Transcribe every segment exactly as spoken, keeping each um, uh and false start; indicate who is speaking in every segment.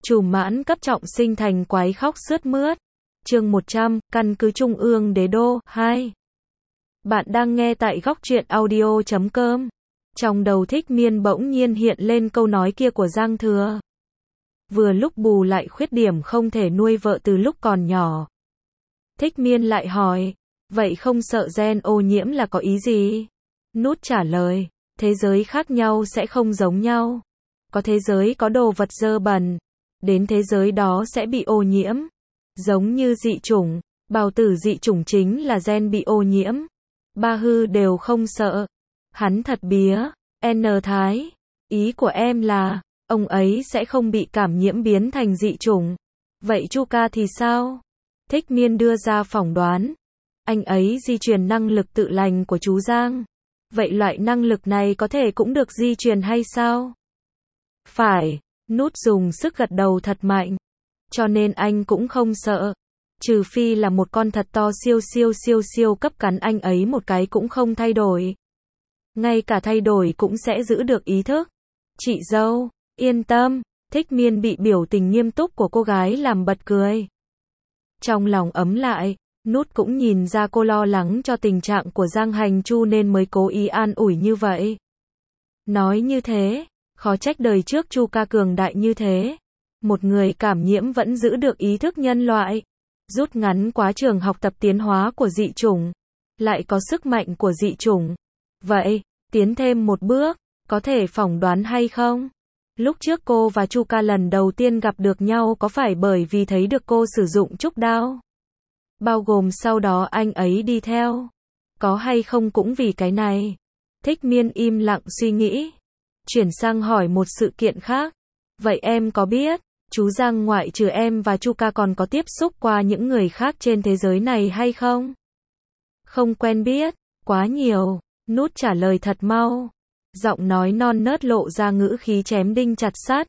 Speaker 1: Trùm mãn cấp trọng sinh thành quái khóc sướt mướt. Chương một trăm, căn cứ Trung ương Đế Đô, hai. Bạn đang nghe tại góc truyện audio chấm com. Trong đầu Thích Miên bỗng nhiên hiện lên câu nói kia của Giang Thừa. Vừa lúc bù lại khuyết điểm không thể nuôi vợ từ lúc còn nhỏ. Thích Miên lại hỏi, vậy không sợ gen ô nhiễm là có ý gì? Nút trả lời, thế giới khác nhau sẽ không giống nhau. Có thế giới có đồ vật dơ bẩn, đến thế giới đó sẽ bị ô nhiễm. Giống như dị chủng, bào tử dị chủng chính là gen bị ô nhiễm. Ba hư đều không sợ. Hắn thật bía, N Thái. Ý của em là, ông ấy sẽ không bị cảm nhiễm biến thành dị chủng. Vậy Chu ca thì sao? Thích Miên đưa ra phỏng đoán. Anh ấy di truyền năng lực tự lành của chú Giang. Vậy loại năng lực này có thể cũng được di truyền hay sao? Phải, Nút dùng sức gật đầu thật mạnh. Cho nên anh cũng không sợ. Trừ phi là một con thật to siêu siêu siêu siêu cấp cắn anh ấy một cái cũng không thay đổi. Ngay cả thay đổi cũng sẽ giữ được ý thức. Chị dâu, yên tâm. Thích Miên bị biểu tình nghiêm túc của cô gái làm bật cười. Trong lòng ấm lại, Nút cũng nhìn ra cô lo lắng cho tình trạng của Giang Hành Chu nên mới cố ý an ủi như vậy. Nói như thế, khó trách đời trước Chu ca cường đại như thế. Một người cảm nhiễm vẫn giữ được ý thức nhân loại. Rút ngắn quá trình học tập tiến hóa của dị chủng. Lại có sức mạnh của dị chủng. Vậy, tiến thêm một bước, có thể phỏng đoán hay không? Lúc trước cô và Chu ca lần đầu tiên gặp được nhau có phải bởi vì thấy được cô sử dụng trúc đao? Bao gồm sau đó anh ấy đi theo. Có hay không cũng vì cái này? Thích Miên im lặng suy nghĩ. Chuyển sang hỏi một sự kiện khác. Vậy em có biết, chú Giang ngoại trừ em và Chu ca còn có tiếp xúc qua những người khác trên thế giới này hay không? Không quen biết, quá nhiều. Nút trả lời thật mau. Giọng nói non nớt lộ ra ngữ khí chém đinh chặt sắt.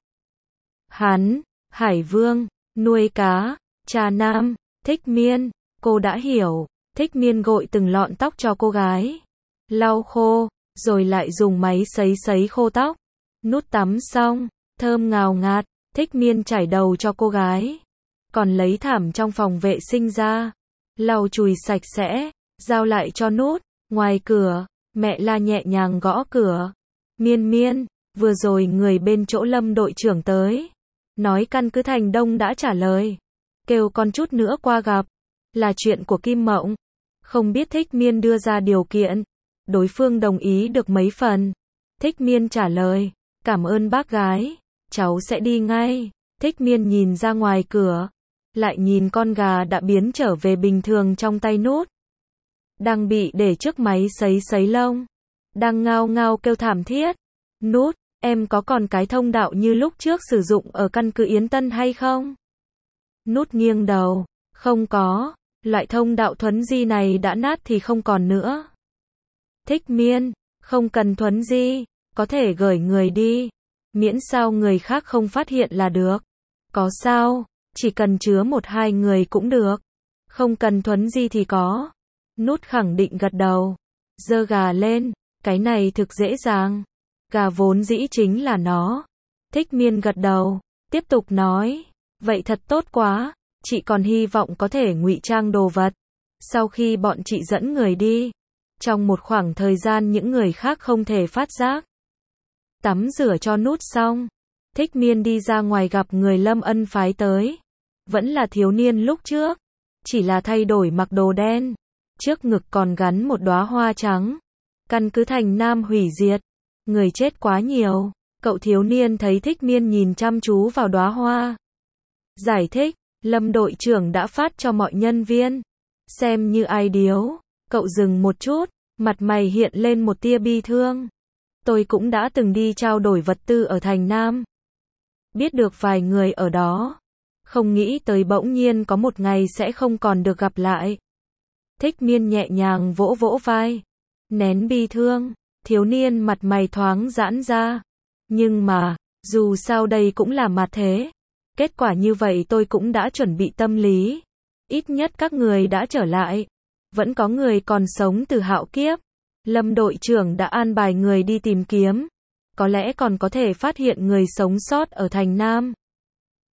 Speaker 1: Hắn, Hải Vương, nuôi cá, trà nam, Thích Miên, cô đã hiểu. Thích Miên gội từng lọn tóc cho cô gái. Lau khô, rồi lại dùng máy sấy sấy khô tóc. Nút tắm xong, thơm ngào ngạt, Thích Miên chải đầu cho cô gái. Còn lấy thảm trong phòng vệ sinh ra, lau chùi sạch sẽ, giao lại cho Nút. Ngoài cửa, mẹ La nhẹ nhàng gõ cửa. Miên Miên, vừa rồi người bên chỗ Lâm đội trưởng tới. Nói căn cứ Thành Đông đã trả lời. Kêu con chút nữa qua gặp. Là chuyện của Kim Mộng. Không biết Thích Miên đưa ra điều kiện. Đối phương đồng ý được mấy phần. Thích Miên trả lời. Cảm ơn bác gái. Cháu sẽ đi ngay. Thích Miên nhìn ra ngoài cửa. Lại nhìn con gà đã biến trở về bình thường trong tay Nút. Đang bị để trước máy sấy sấy lông. Đang ngao ngao kêu thảm thiết. Nút, em có còn cái thông đạo như lúc trước sử dụng ở căn cứ Yến Tân hay không? Nút nghiêng đầu. Không có. Loại thông đạo thuấn di này đã nát thì không còn nữa. Thích Miên, không cần thuấn di. Có thể gửi người đi. Miễn sao người khác không phát hiện là được. Có sao, chỉ cần chứa một hai người cũng được. Không cần thuấn di thì có. Nút khẳng định gật đầu. Giơ gà lên. Cái này thực dễ dàng. Gà vốn dĩ chính là nó. Thích Miên gật đầu. Tiếp tục nói. Vậy thật tốt quá. Chị còn hy vọng có thể ngụy trang đồ vật. Sau khi bọn chị dẫn người đi. Trong một khoảng thời gian những người khác không thể phát giác. Tắm rửa cho Nút xong. Thích Miên đi ra ngoài gặp người Lâm Ân phái tới. Vẫn là thiếu niên lúc trước. Chỉ là thay đổi mặc đồ đen. Trước ngực còn gắn một đóa hoa trắng. Căn cứ Thành Nam hủy diệt. Người chết quá nhiều. Cậu thiếu niên thấy Thích Miên nhìn chăm chú vào đóa hoa. Giải thích, Lâm đội trưởng đã phát cho mọi nhân viên. Xem như ai điếu. Cậu dừng một chút, mặt mày hiện lên một tia bi thương. Tôi cũng đã từng đi trao đổi vật tư ở Thành Nam. Biết được vài người ở đó. Không nghĩ tới bỗng nhiên có một ngày sẽ không còn được gặp lại. Thích Miên nhẹ nhàng vỗ vỗ vai. Nén bi thương, thiếu niên mặt mày thoáng giãn ra. Nhưng mà, dù sao đây cũng là mặt thế. Kết quả như vậy tôi cũng đã chuẩn bị tâm lý. Ít nhất các người đã trở lại. Vẫn có người còn sống từ hạo kiếp. Lâm đội trưởng đã an bài người đi tìm kiếm. Có lẽ còn có thể phát hiện người sống sót ở Thành Nam.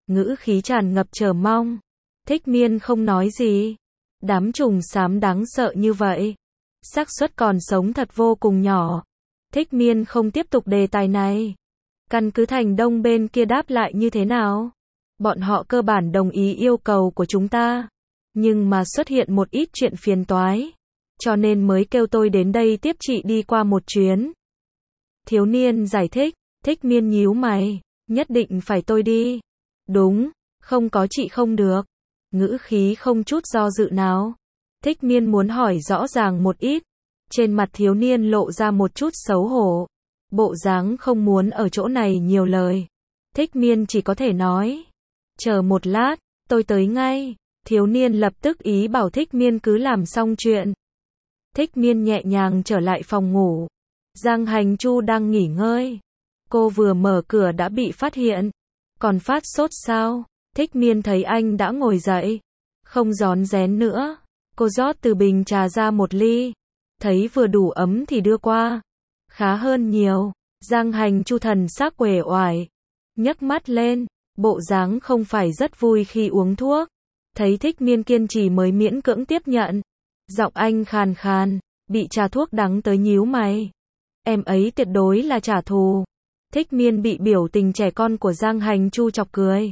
Speaker 1: ngữ khí tràn ngập chờ mong. Thích Miên không nói gì. Đám trùng xám đáng sợ như vậy. Xác suất còn sống thật vô cùng nhỏ. Thích Miên không tiếp tục đề tài này. Căn cứ Thành Đông bên kia đáp lại như thế nào? Bọn họ cơ bản đồng ý yêu cầu của chúng ta. Nhưng mà xuất hiện một ít chuyện phiền toái. Cho nên mới kêu tôi đến đây tiếp chị đi qua một chuyến. Thiếu niên giải thích. Thích Miên nhíu mày. Nhất định phải tôi đi. Đúng, không có chị không được. Ngữ khí không chút do dự nào. Thích Miên muốn hỏi rõ ràng một ít. Trên mặt thiếu niên lộ ra một chút xấu hổ. Bộ dáng không muốn ở chỗ này nhiều lời. Thích Miên chỉ có thể nói. Chờ một lát, tôi tới ngay. Thiếu niên lập tức ý bảo Thích Miên cứ làm xong chuyện. Thích Miên nhẹ nhàng trở lại phòng ngủ. Giang Hành Chu đang nghỉ ngơi. Cô vừa mở cửa đã bị phát hiện. Còn phát sốt sao? Thích Miên thấy anh đã ngồi dậy. Không rón rén nữa. Cô rót từ bình trà ra một ly. Thấy vừa đủ ấm thì đưa qua. Khá hơn nhiều. Giang Hành Chu thần sắc uể oải. Nhấc mắt lên. Bộ dáng không phải rất vui khi uống thuốc. Thấy Thích Miên kiên trì mới miễn cưỡng tiếp nhận. Giọng anh khàn khàn. Bị trà thuốc đắng tới nhíu mày. Em ấy tuyệt đối là trả thù. Thích Miên bị biểu tình trẻ con của Giang Hành Chu chọc cười.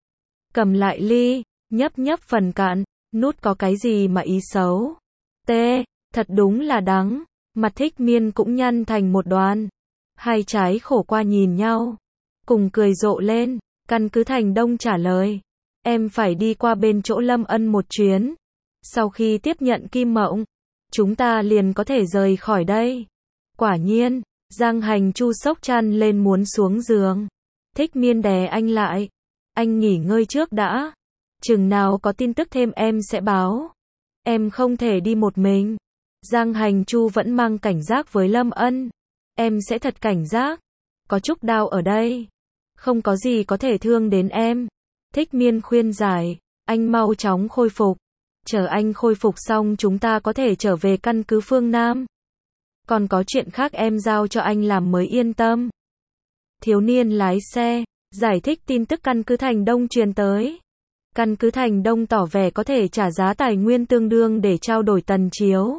Speaker 1: Cầm lại ly. Nhấp nhấp phần cạn. Nút có cái gì mà ý xấu. Tê. Thật đúng là đắng. Mặt Thích Miên cũng nhăn thành một đoàn. Hai trái khổ qua nhìn nhau. Cùng cười rộ lên. Căn cứ Thành Đông trả lời. Em phải đi qua bên chỗ Lâm Ân một chuyến. Sau khi tiếp nhận Kim Mộng, chúng ta liền có thể rời khỏi đây. Quả nhiên, Giang Hành Chu sốc chăn lên muốn xuống giường. Thích Miên đè anh lại. Anh nghỉ ngơi trước đã. Chừng nào có tin tức thêm em sẽ báo. Em không thể đi một mình. Giang Hành Chu vẫn mang cảnh giác với Lâm Ân. Em sẽ thật cảnh giác. Có trúc đao ở đây. Không có gì có thể thương đến em. Thích Miên khuyên giải. Anh mau chóng khôi phục. Chờ anh khôi phục xong chúng ta có thể trở về căn cứ phương Nam. Còn có chuyện khác em giao cho anh làm mới yên tâm. Thiếu niên lái xe. Giải thích tin tức căn cứ Thành Đông truyền tới. Căn cứ Thành Đông tỏ vẻ có thể trả giá tài nguyên tương đương để trao đổi Tần Chiếu.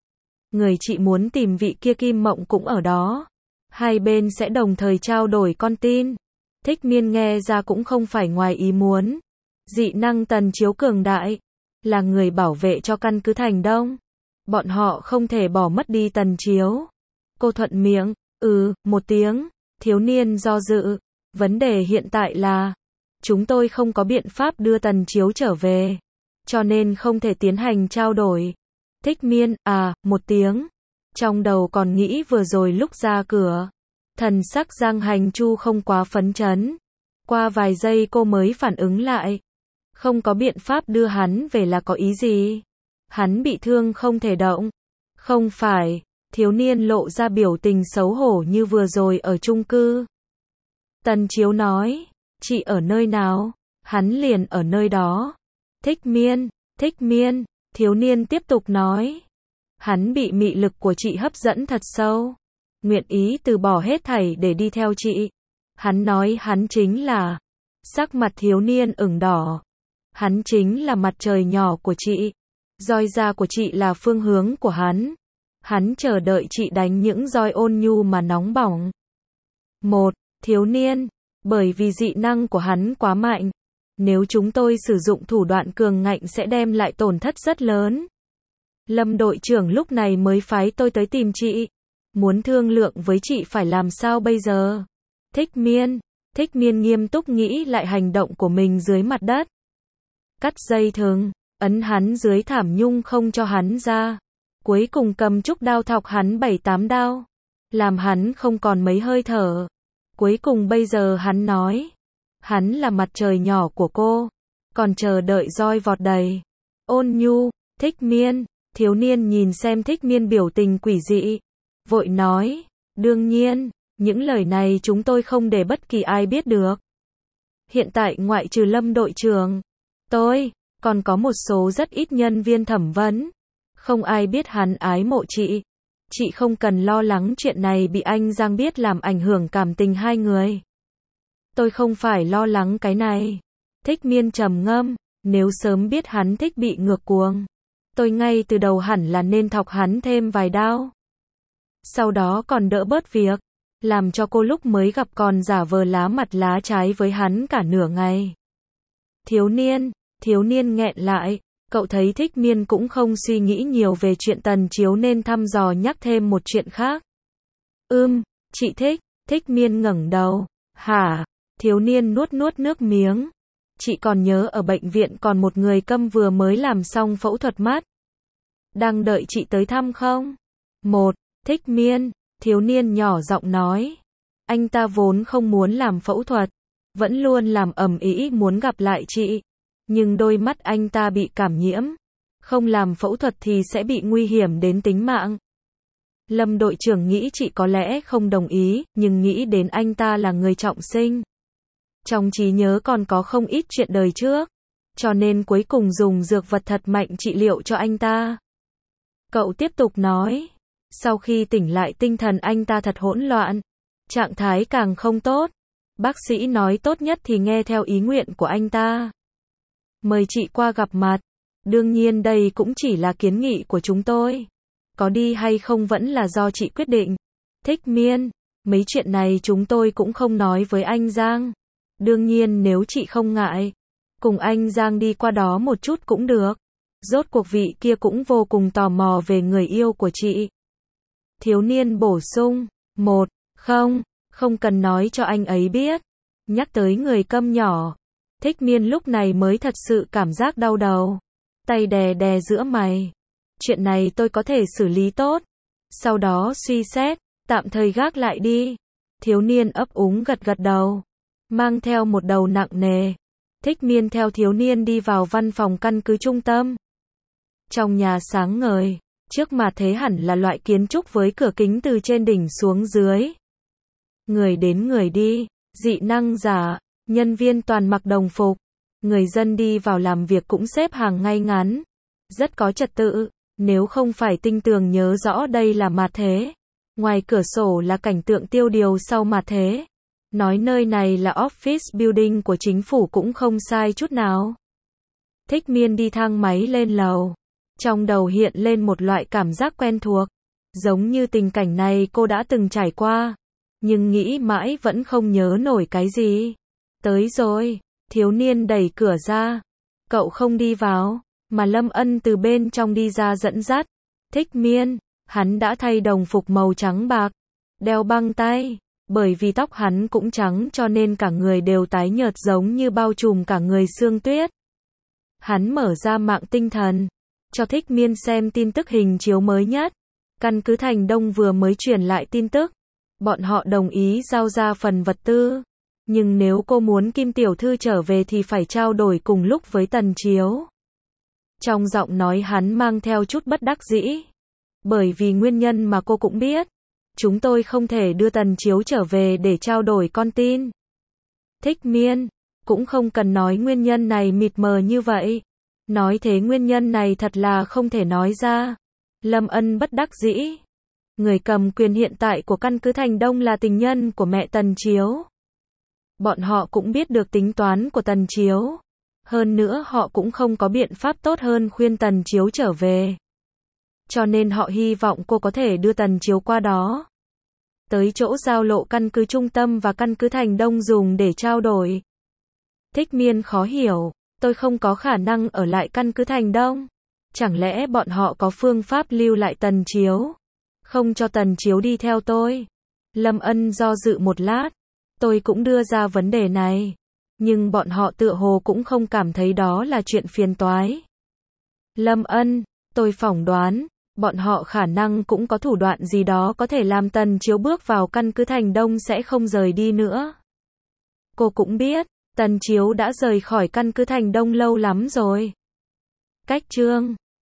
Speaker 1: Người chị muốn tìm vị kia Kim Mộng cũng ở đó. Hai bên sẽ đồng thời trao đổi con tin. Thích Miên nghe ra cũng không phải ngoài ý muốn. Dị năng Tần Chiếu cường đại. Là người bảo vệ cho căn cứ Thành Đông. Bọn họ không thể bỏ mất đi Tần Chiếu. Cô thuận miệng. Ừ, một tiếng. Thiếu niên do dự. Vấn đề hiện tại là. Chúng tôi không có biện pháp đưa Tần Chiếu trở về. Cho nên không thể tiến hành trao đổi. Thích Miên, à, một tiếng. Trong đầu còn nghĩ vừa rồi lúc ra cửa. Thần sắc Giang Hành Chu không quá phấn chấn. Qua vài giây cô mới phản ứng lại. Không có biện pháp đưa hắn về là có ý gì? Hắn bị thương không thể động. Không phải, thiếu niên lộ ra biểu tình xấu hổ như vừa rồi ở chung cư. Tần Chiếu nói, chị ở nơi nào? Hắn liền ở nơi đó. Thích Miên, Thích Miên, thiếu niên tiếp tục nói. Hắn bị mị lực của chị hấp dẫn thật sâu. Nguyện ý từ bỏ hết thảy để đi theo chị. Hắn nói hắn chính là. Sắc mặt thiếu niên ửng đỏ. Hắn chính là mặt trời nhỏ của chị. Roi da của chị là phương hướng của hắn. Hắn chờ đợi chị đánh những roi ôn nhu mà nóng bỏng. Một, thiếu niên. Bởi vì dị năng của hắn quá mạnh. Nếu chúng tôi sử dụng thủ đoạn cường ngạnh sẽ đem lại tổn thất rất lớn. Lâm đội trưởng lúc này mới phái tôi tới tìm chị. Muốn thương lượng với chị phải làm sao bây giờ? Thích Miên. Thích Miên nghiêm túc nghĩ lại hành động của mình dưới mặt đất. Cắt dây thừng, ấn hắn dưới thảm nhung không cho hắn ra. Cuối cùng cầm trúc đao thọc hắn bảy tám đao. Làm hắn không còn mấy hơi thở. Cuối cùng bây giờ hắn nói. Hắn là mặt trời nhỏ của cô. Còn chờ đợi roi vọt đầy. Ôn nhu, Thích Miên. Thiếu niên nhìn xem Thích Miên biểu tình quỷ dị. Vội nói. Đương nhiên, những lời này chúng tôi không để bất kỳ ai biết được. Hiện tại ngoại trừ Lâm đội trưởng. Tôi, còn có một số rất ít nhân viên thẩm vấn. Không ai biết hắn ái mộ chị. Chị không cần lo lắng chuyện này bị anh Giang biết làm ảnh hưởng cảm tình hai người. Tôi không phải lo lắng cái này. Thích Miên trầm ngâm, nếu sớm biết hắn thích bị ngược cuồng, tôi ngay từ đầu hẳn là nên thọc hắn thêm vài đao. Sau đó còn đỡ bớt việc, làm cho cô lúc mới gặp còn giả vờ lá mặt lá trái với hắn cả nửa ngày. Thiếu niên, thiếu niên nghẹn lại, cậu thấy Thích Miên cũng không suy nghĩ nhiều về chuyện Tần Chiếu nên thăm dò nhắc thêm một chuyện khác. Ưm, chị thích, Thích Miên ngẩng đầu, hả, thiếu niên nuốt nuốt nước miếng. Chị còn nhớ ở bệnh viện còn một người câm vừa mới làm xong phẫu thuật mắt. Đang đợi chị tới thăm không? Một, Thích Miên, thiếu niên nhỏ giọng nói. Anh ta vốn không muốn làm phẫu thuật, vẫn luôn làm ầm ĩ muốn gặp lại chị. Nhưng đôi mắt anh ta bị cảm nhiễm. Không làm phẫu thuật thì sẽ bị nguy hiểm đến tính mạng. Lâm đội trưởng nghĩ chị có lẽ không đồng ý, nhưng nghĩ đến anh ta là người trọng sinh. Trong trí nhớ còn có không ít chuyện đời trước. Cho nên cuối cùng dùng dược vật thật mạnh trị liệu cho anh ta. Cậu tiếp tục nói. Sau khi tỉnh lại tinh thần anh ta thật hỗn loạn. Trạng thái càng không tốt. Bác sĩ nói tốt nhất thì nghe theo ý nguyện của anh ta. Mời chị qua gặp mặt. Đương nhiên đây cũng chỉ là kiến nghị của chúng tôi. Có đi hay không vẫn là do chị quyết định. Thích Miên, mấy chuyện này chúng tôi cũng không nói với anh Giang. Đương nhiên nếu chị không ngại, cùng anh Giang đi qua đó một chút cũng được. Rốt cuộc vị kia cũng vô cùng tò mò về người yêu của chị. Thiếu niên bổ sung, một, không, không cần nói cho anh ấy biết. Nhắc tới người câm nhỏ, Thích Miên lúc này mới thật sự cảm giác đau đầu. Tay đè đè giữa mày. Chuyện này tôi có thể xử lý tốt. Sau đó suy xét, tạm thời gác lại đi. Thiếu niên ấp úng gật gật đầu. Mang theo một đầu nặng nề. Thích Miên theo thiếu niên đi vào văn phòng căn cứ trung tâm. Trong nhà sáng ngời, trước mà thế hẳn là loại kiến trúc với cửa kính từ trên đỉnh xuống dưới. Người đến người đi, dị năng giả, nhân viên toàn mặc đồng phục. Người dân đi vào làm việc cũng xếp hàng ngay ngắn. Rất có trật tự, nếu không phải tinh tường nhớ rõ đây là mạt thế. Ngoài cửa sổ là cảnh tượng tiêu điều sau mạt thế. Nói nơi này là office building của chính phủ cũng không sai chút nào. Thích Miên đi thang máy lên lầu. Trong đầu hiện lên một loại cảm giác quen thuộc. Giống như tình cảnh này cô đã từng trải qua. Nhưng nghĩ mãi vẫn không nhớ nổi cái gì. Tới rồi, thiếu niên đẩy cửa ra. Cậu không đi vào, mà Lâm Ân từ bên trong đi ra dẫn dắt. Thích Miên, hắn đã thay đồng phục màu trắng bạc. Đeo băng tay. Bởi vì tóc hắn cũng trắng cho nên cả người đều tái nhợt giống như bao trùm cả người sương tuyết. Hắn mở ra mạng tinh thần, cho Thích Miên xem tin tức hình chiếu mới nhất. Căn cứ Thành Đông vừa mới truyền lại tin tức. Bọn họ đồng ý giao ra phần vật tư. Nhưng nếu cô muốn Kim Tiểu Thư trở về thì phải trao đổi cùng lúc với Tần Chiếu. Trong giọng nói hắn mang theo chút bất đắc dĩ. Bởi vì nguyên nhân mà cô cũng biết. Chúng tôi không thể đưa Tần Chiếu trở về để trao đổi con tin. Thích Miên, cũng không cần nói nguyên nhân này mịt mờ như vậy. Nói thế nguyên nhân này thật là không thể nói ra. Lâm Ân bất đắc dĩ. Người cầm quyền hiện tại của căn cứ Thành Đông là tình nhân của mẹ Tần Chiếu. Bọn họ cũng biết được tính toán của Tần Chiếu. Hơn nữa họ cũng không có biện pháp tốt hơn khuyên Tần Chiếu trở về. Cho nên họ hy vọng cô có thể đưa Tần Chiếu qua đó. Tới chỗ giao lộ căn cứ trung tâm và căn cứ Thành Đông dùng để trao đổi. Thích Miên khó hiểu, tôi không có khả năng ở lại căn cứ Thành Đông. Chẳng lẽ bọn họ có phương pháp lưu lại Tần Chiếu? Không cho Tần Chiếu đi theo tôi. Lâm Ân do dự một lát. Tôi cũng đưa ra vấn đề này. Nhưng bọn họ tựa hồ cũng không cảm thấy đó là chuyện phiền toái. Lâm Ân, tôi phỏng đoán. Bọn họ khả năng cũng có thủ đoạn gì đó có thể làm Tần Chiếu bước vào căn cứ Thành Đông sẽ không rời đi nữa. Cô cũng biết, Tần Chiếu đã rời khỏi căn cứ Thành Đông lâu lắm rồi. Cách chương